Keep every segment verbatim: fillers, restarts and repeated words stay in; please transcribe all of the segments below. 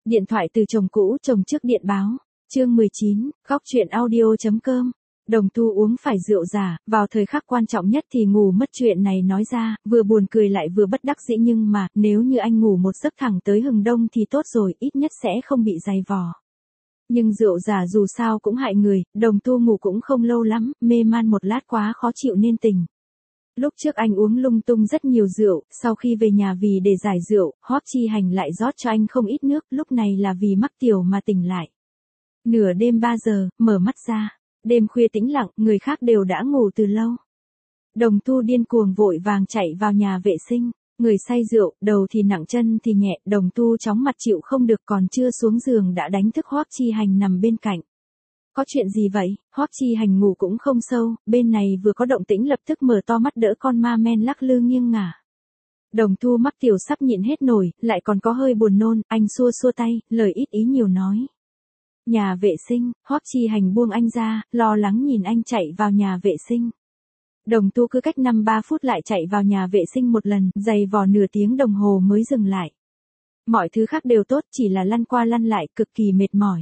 Điện thoại từ chồng cũ, chồng trước điện báo. Chương mười chín, góc chuyện audio.com. Đồng Tu uống phải rượu giả, vào thời khắc quan trọng nhất thì ngủ mất. Chuyện này nói ra, vừa buồn cười lại vừa bất đắc dĩ, nhưng mà, nếu như anh ngủ một giấc thẳng tới hừng đông thì tốt rồi, ít nhất sẽ không bị dày vò. Nhưng rượu giả dù sao cũng hại người, Đồng Tu ngủ cũng không lâu lắm, mê man một lát quá khó chịu nên tỉnh. Lúc trước anh uống lung tung rất nhiều rượu, sau khi về nhà vì để giải rượu, Hoắc Chi Hành lại rót cho anh không ít nước, lúc này là vì mắc tiểu mà tỉnh lại. Nửa đêm ba giờ, mở mắt ra. Đêm khuya tĩnh lặng, người khác đều đã ngủ từ lâu. Đồng Tu điên cuồng vội vàng chạy vào nhà vệ sinh. Người say rượu, đầu thì nặng chân thì nhẹ, Đồng Tu chóng mặt chịu không được, còn chưa xuống giường đã đánh thức Hoắc Chi Hành nằm bên cạnh. Có chuyện gì vậy? Hoắc Chi Hành ngủ cũng không sâu, bên này vừa có động tĩnh lập tức mở to mắt đỡ con ma men lắc lư nghiêng ngả. Đồng Tu mắc tiểu sắp nhịn hết nổi, lại còn có hơi buồn nôn, anh xua xua tay, lời ít ý nhiều nói. Nhà vệ sinh, Hoắc Chi Hành buông anh ra, lo lắng nhìn anh chạy vào nhà vệ sinh. Đồng Tu cứ cách năm ba phút lại chạy vào nhà vệ sinh một lần, giày vò nửa tiếng đồng hồ mới dừng lại. Mọi thứ khác đều tốt, chỉ là lăn qua lăn lại cực kỳ mệt mỏi.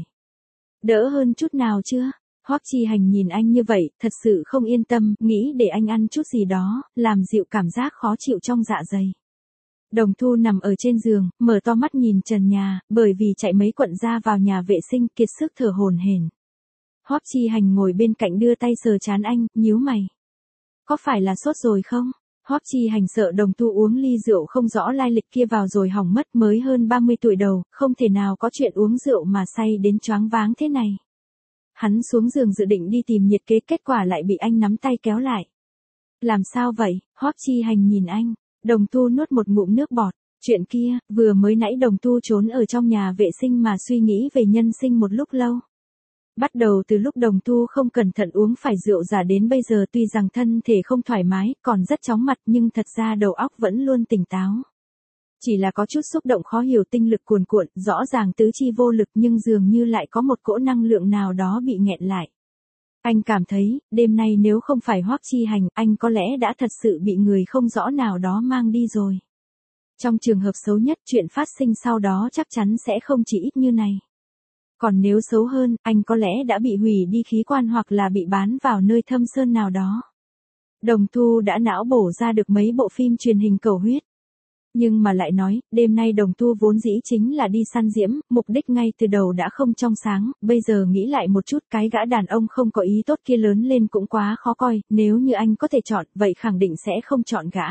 Đỡ hơn chút nào chưa? Hoắc Chi Hành nhìn anh như vậy, thật sự không yên tâm, nghĩ để anh ăn chút gì đó, làm dịu cảm giác khó chịu trong dạ dày. Đồng Tu nằm ở trên giường, mở to mắt nhìn trần nhà, bởi vì chạy mấy quận ra vào nhà vệ sinh, kiệt sức thở hổn hển. Hoắc Chi Hành ngồi bên cạnh đưa tay sờ trán anh, nhíu mày. Có phải là sốt rồi không? Hoắc Chi Hành sợ Đồng Tu uống ly rượu không rõ lai lịch kia vào rồi hỏng mất, mới hơn ba mươi tuổi đầu, không thể nào có chuyện uống rượu mà say đến choáng váng thế này. Hắn xuống giường dự định đi tìm nhiệt kế, kết quả lại bị anh nắm tay kéo lại. Làm sao vậy? Hoắc Chi Hành nhìn anh. Đồng Tu nuốt một ngụm nước bọt. Chuyện kia, vừa mới nãy Đồng Tu trốn ở trong nhà vệ sinh mà suy nghĩ về nhân sinh một lúc lâu. Bắt đầu từ lúc Đồng Tu không cẩn thận uống phải rượu giả đến bây giờ, tuy rằng thân thể không thoải mái, còn rất chóng mặt, nhưng thật ra đầu óc vẫn luôn tỉnh táo. Chỉ là có chút xúc động khó hiểu, tinh lực cuồn cuộn, rõ ràng tứ chi vô lực nhưng dường như lại có một cỗ năng lượng nào đó bị nghẹn lại. Anh cảm thấy, đêm nay nếu không phải Hoắc Chi Hành, anh có lẽ đã thật sự bị người không rõ nào đó mang đi rồi. Trong trường hợp xấu nhất, chuyện phát sinh sau đó chắc chắn sẽ không chỉ ít như này. Còn nếu xấu hơn, anh có lẽ đã bị hủy đi khí quan hoặc là bị bán vào nơi thâm sơn nào đó. Đồng Tu đã não bổ ra được mấy bộ phim truyền hình cầu huyết. Nhưng mà lại nói, đêm nay Đồng Tu vốn dĩ chính là đi săn diễm, mục đích ngay từ đầu đã không trong sáng, bây giờ nghĩ lại một chút, cái gã đàn ông không có ý tốt kia lớn lên cũng quá khó coi, nếu như anh có thể chọn, vậy khẳng định sẽ không chọn gã.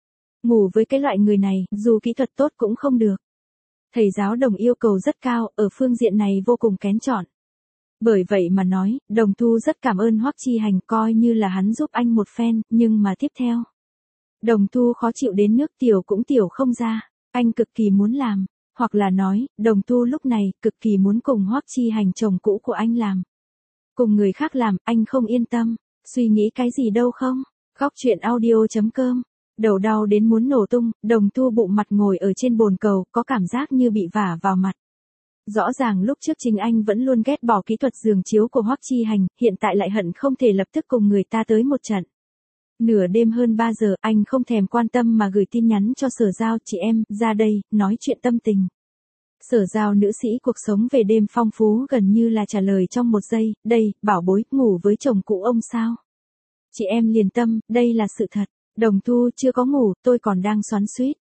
Ngủ với cái loại người này, dù kỹ thuật tốt cũng không được. Thầy giáo Đồng yêu cầu rất cao, ở phương diện này vô cùng kén chọn. Bởi vậy mà nói, Đồng Tu rất cảm ơn Hoắc Chi Hành, coi như là hắn giúp anh một phen, nhưng mà tiếp theo. Đồng Tu khó chịu đến nước tiểu cũng tiểu không ra, anh cực kỳ muốn làm, hoặc là nói, Đồng Tu lúc này cực kỳ muốn cùng Hoắc Chi Hành chồng cũ của anh làm. Cùng người khác làm, anh không yên tâm, suy nghĩ cái gì đâu không? Góc chuyện audio.com. Đầu đau đến muốn nổ tung, Đồng Tu bụng mặt ngồi ở trên bồn cầu, có cảm giác như bị vả vào mặt. Rõ ràng lúc trước chính anh vẫn luôn ghét bỏ kỹ thuật giường chiếu của Hoắc Chi Hành, hiện tại lại hận không thể lập tức cùng người ta tới một trận. Nửa đêm hơn ba giờ, anh không thèm quan tâm mà gửi tin nhắn cho Sở Giao, chị em, ra đây, nói chuyện tâm tình. Sở Giao nữ sĩ cuộc sống về đêm phong phú gần như là trả lời trong một giây, đây, bảo bối, ngủ với chồng cũ ông sao? Chị em liền tâm, đây là sự thật. Đồng Tu chưa có ngủ, tôi còn đang xoắn xuýt.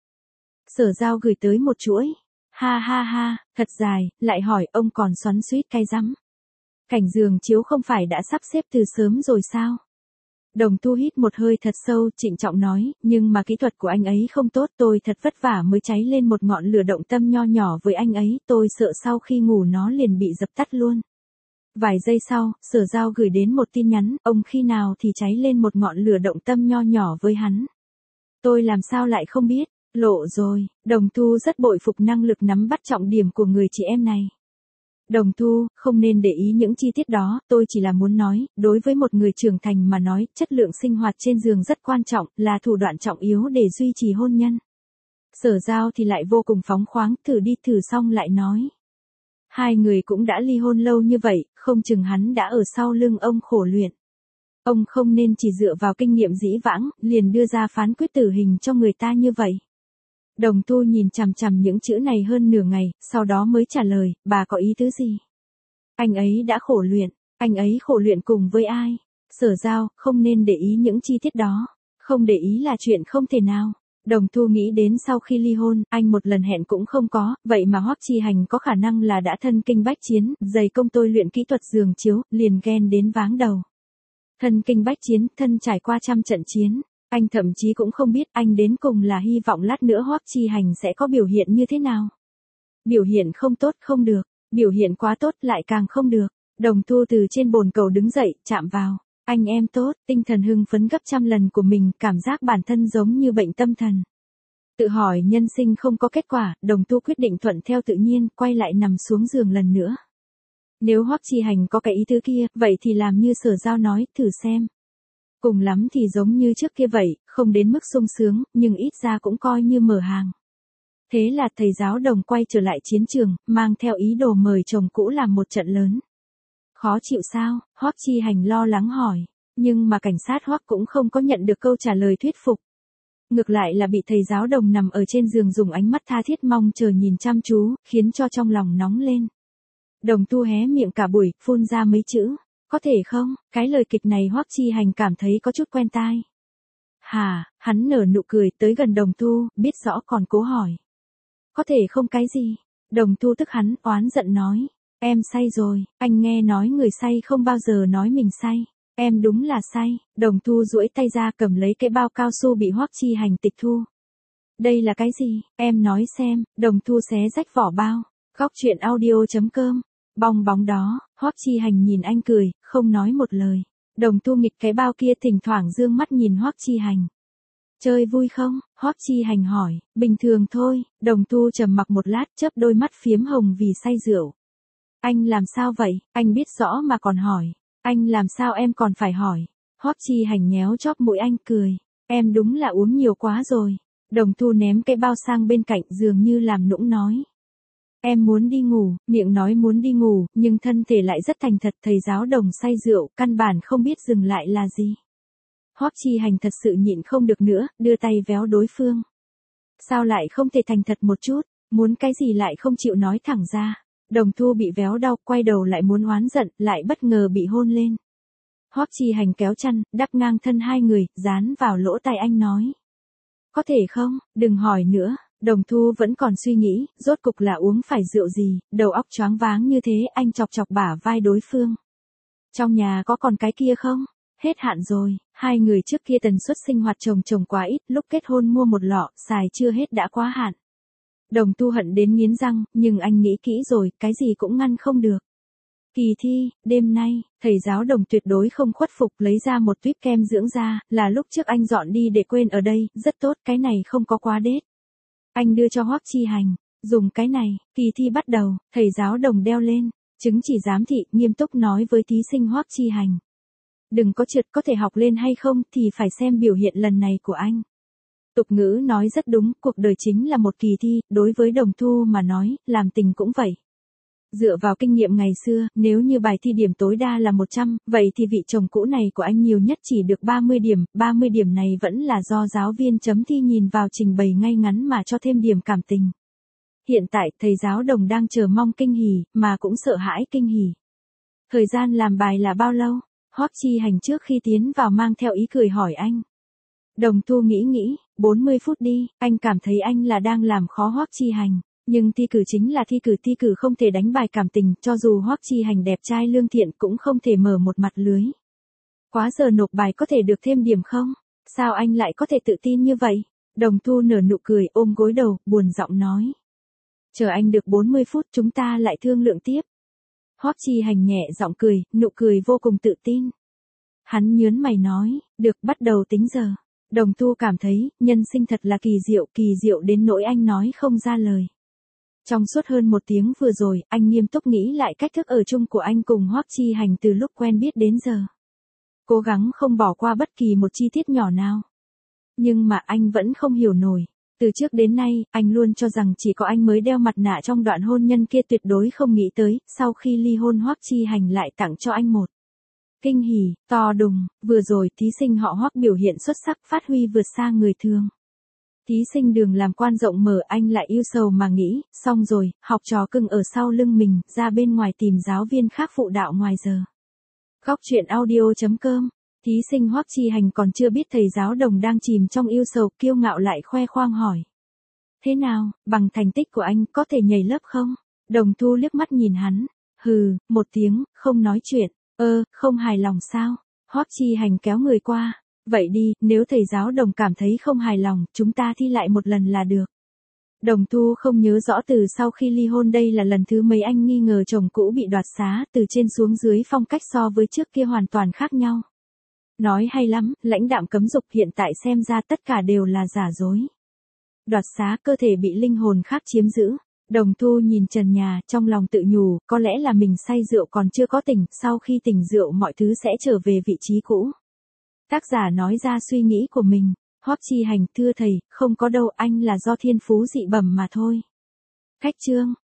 Sở Giao gửi tới một chuỗi. Ha ha ha, thật dài, lại hỏi ông còn xoắn xuýt cái rắm. Cảnh giường chiếu không phải đã sắp xếp từ sớm rồi sao? Đồng Tu hít một hơi thật sâu, trịnh trọng nói, nhưng mà kỹ thuật của anh ấy không tốt, tôi thật vất vả mới cháy lên một ngọn lửa động tâm nho nhỏ với anh ấy, tôi sợ sau khi ngủ nó liền bị dập tắt luôn. Vài giây sau, Sở Giao gửi đến một tin nhắn, ông khi nào thì cháy lên một ngọn lửa động tâm nho nhỏ với hắn. Tôi làm sao lại không biết, lộ rồi, Đồng Tu rất bội phục năng lực nắm bắt trọng điểm của người chị em này. Đồng Tu, không nên để ý những chi tiết đó, tôi chỉ là muốn nói, đối với một người trưởng thành mà nói, chất lượng sinh hoạt trên giường rất quan trọng, là thủ đoạn trọng yếu để duy trì hôn nhân. Sở Giao thì lại vô cùng phóng khoáng, thử đi thử xong lại nói. Hai người cũng đã ly hôn lâu như vậy, không chừng hắn đã ở sau lưng ông khổ luyện. Ông không nên chỉ dựa vào kinh nghiệm dĩ vãng, liền đưa ra phán quyết tử hình cho người ta như vậy. Đồng Thu nhìn chằm chằm những chữ này hơn nửa ngày, sau đó mới trả lời, bà có ý tứ gì? Anh ấy đã khổ luyện, anh ấy khổ luyện cùng với ai? Sở Giao, không nên để ý những chi tiết đó. Không để ý là chuyện không thể nào. Đồng Thu nghĩ đến sau khi ly hôn, anh một lần hẹn cũng không có, vậy mà Hoắc Chi Hành có khả năng là đã thân kinh bách chiến, dày công tôi luyện kỹ thuật giường chiếu, liền ghen đến váng đầu. Thân kinh bách chiến, thân trải qua trăm trận chiến, anh thậm chí cũng không biết anh đến cùng là hy vọng lát nữa Hoắc Chi Hành sẽ có biểu hiện như thế nào. Biểu hiện không tốt không được, biểu hiện quá tốt lại càng không được. Đồng Thu từ trên bồn cầu đứng dậy, chạm vào. Anh em tốt, tinh thần hưng phấn gấp trăm lần của mình, cảm giác bản thân giống như bệnh tâm thần. Tự hỏi nhân sinh không có kết quả, Đồng Thu quyết định thuận theo tự nhiên, quay lại nằm xuống giường lần nữa. Nếu Hoắc Chi Hành có cái ý tứ kia, vậy thì làm như Sở Giao nói, thử xem. Cùng lắm thì giống như trước kia vậy, không đến mức sung sướng, nhưng ít ra cũng coi như mở hàng. Thế là thầy giáo Đồng quay trở lại chiến trường, mang theo ý đồ mời chồng cũ làm một trận lớn. Khó chịu sao? Hoắc Chi Hành lo lắng hỏi. Nhưng mà cảnh sát Hoắc cũng không có nhận được câu trả lời thuyết phục. Ngược lại là bị thầy giáo Đồng nằm ở trên giường dùng ánh mắt tha thiết mong chờ nhìn chăm chú, khiến cho trong lòng nóng lên. Đồng Thu hé miệng cả buổi, phun ra mấy chữ. Có thể không? Cái lời kịch này Hoắc Chi Hành cảm thấy có chút quen tai. Hà, hắn nở nụ cười tới gần Đồng Thu, biết rõ còn cố hỏi. Có thể không cái gì? Đồng Thu tức hắn, oán giận nói. Em say rồi, anh nghe nói người say không bao giờ nói mình say. Em đúng là say. Đồng Thu duỗi tay ra cầm lấy cái bao cao su bị Hoắc Chi Hành tịch thu. Đây là cái gì? Em nói xem. Đồng Thu xé rách vỏ bao. Góc truyện audio chấm com. Bong bóng đó, Hoắc Chi Hành nhìn anh cười, không nói một lời. Đồng Thu nghịch cái bao kia thỉnh thoảng dương mắt nhìn Hoắc Chi Hành. Chơi vui không? Hoắc Chi Hành hỏi. Bình thường thôi. Đồng Thu trầm mặc một lát, chớp đôi mắt phiếm hồng vì say rượu. Anh làm sao vậy? Anh biết rõ mà còn hỏi. Anh làm sao em còn phải hỏi? Hoắc Chi Hành nhéo chóp mũi anh cười. Em đúng là uống nhiều quá rồi. Đồng Thu ném cái bao sang bên cạnh dường như làm nũng nói. Em muốn đi ngủ, miệng nói muốn đi ngủ, nhưng thân thể lại rất thành thật. Thầy giáo Đồng say rượu, căn bản không biết dừng lại là gì. Hoắc Chi Hành thật sự nhịn không được nữa, đưa tay véo đối phương. Sao lại không thể thành thật một chút, muốn cái gì lại không chịu nói thẳng ra. Đồng Thu bị véo đau, quay đầu lại muốn oán giận, lại bất ngờ bị hôn lên. Hoắc Chi Hành kéo chăn, đắp ngang thân hai người, dán vào lỗ tai anh nói. Có thể không, đừng hỏi nữa. Đồng Thu vẫn còn suy nghĩ, rốt cục là uống phải rượu gì, đầu óc choáng váng như thế, anh chọc chọc bả vai đối phương. Trong nhà có còn cái kia không? Hết hạn rồi, hai người trước kia tần suất sinh hoạt chồng chồng quá ít, lúc kết hôn mua một lọ, xài chưa hết đã quá hạn. Đồng Thu hận đến nghiến răng, nhưng anh nghĩ kỹ rồi, cái gì cũng ngăn không được. Kỳ thi, đêm nay, thầy giáo Đồng tuyệt đối không khuất phục lấy ra một tuýp kem dưỡng da, là lúc trước anh dọn đi để quên ở đây, rất tốt, cái này không có quá đết. Anh đưa cho Hoắc Chi Hành, dùng cái này, kỳ thi bắt đầu, thầy giáo Đồng đeo lên, chứng chỉ giám thị, nghiêm túc nói với thí sinh Hoắc Chi Hành. Đừng có trượt, có thể học lên hay không thì phải xem biểu hiện lần này của anh. Tục ngữ nói rất đúng, cuộc đời chính là một kỳ thi, đối với Đồng Thu mà nói, làm tình cũng vậy. Dựa vào kinh nghiệm ngày xưa, nếu như bài thi điểm tối đa là một trăm, vậy thì vị chồng cũ này của anh nhiều nhất chỉ được ba mươi điểm, ba mươi điểm này vẫn là do giáo viên chấm thi nhìn vào trình bày ngay ngắn mà cho thêm điểm cảm tình. Hiện tại, thầy giáo Đồng đang chờ mong kinh hỉ, mà cũng sợ hãi kinh hỉ. Thời gian làm bài là bao lâu? Hoắc Chi Hành trước khi tiến vào mang theo ý cười hỏi anh. Đồng Thu nghĩ nghĩ, bốn mươi phút đi, anh cảm thấy anh là đang làm khó Hoắc Chi Hành. Nhưng thi cử chính là thi cử, thi cử không thể đánh bài cảm tình, cho dù Hoắc Chi Hành đẹp trai lương thiện cũng không thể mở một mặt lưới. Quá giờ nộp bài có thể được thêm điểm không? Sao anh lại có thể tự tin như vậy? Đồng Thu nở nụ cười, ôm gối đầu, buồn giọng nói. Chờ anh được bốn mươi phút chúng ta lại thương lượng tiếp. Hoắc Chi Hành nhẹ giọng cười, nụ cười vô cùng tự tin. Hắn nhớn mày nói, được, bắt đầu tính giờ. Đồng Thu cảm thấy, nhân sinh thật là kỳ diệu, kỳ diệu đến nỗi anh nói không ra lời. Trong suốt hơn một tiếng vừa rồi, anh nghiêm túc nghĩ lại cách thức ở chung của anh cùng Hoắc Chi Hành từ lúc quen biết đến giờ. Cố gắng không bỏ qua bất kỳ một chi tiết nhỏ nào. Nhưng mà anh vẫn không hiểu nổi. Từ trước đến nay, anh luôn cho rằng chỉ có anh mới đeo mặt nạ trong đoạn hôn nhân kia, tuyệt đối không nghĩ tới, sau khi ly hôn Hoắc Chi Hành lại tặng cho anh một kinh hỉ, to đùng. Vừa rồi thí sinh họ Hoắc biểu hiện xuất sắc, phát huy vượt xa người thường. Thí sinh đường làm quan rộng mở, anh lại yêu sầu mà nghĩ, xong rồi, học trò cưng ở sau lưng mình, ra bên ngoài tìm giáo viên khác phụ đạo ngoài giờ. Góc truyện audio.com. Thí sinh Hoắc Chi Hành còn chưa biết thầy giáo Đồng đang chìm trong yêu sầu, kiêu ngạo lại khoe khoang hỏi. Thế nào, bằng thành tích của anh có thể nhảy lớp không? Đồng Thu liếc mắt nhìn hắn. Hừ, một tiếng, không nói chuyện. Ơ, không hài lòng sao? Hoắc Chi Hành kéo người qua. Vậy đi, nếu thầy giáo Đồng cảm thấy không hài lòng, chúng ta thi lại một lần là được. Đồng Thu không nhớ rõ từ sau khi ly hôn đây là lần thứ mấy anh nghi ngờ chồng cũ bị đoạt xá, từ trên xuống dưới phong cách so với trước kia hoàn toàn khác nhau. Nói hay lắm, lãnh đạm cấm dục, hiện tại xem ra tất cả đều là giả dối. Đoạt xá, cơ thể bị linh hồn khác chiếm giữ. Đồng Thu nhìn trần nhà, trong lòng tự nhủ, có lẽ là mình say rượu còn chưa có tỉnh, sau khi tỉnh rượu mọi thứ sẽ trở về vị trí cũ. Tác giả nói ra suy nghĩ của mình. Hoắc Chi Hành, thưa thầy, không có đâu, anh là do thiên phú dị bẩm mà thôi. Khách chương.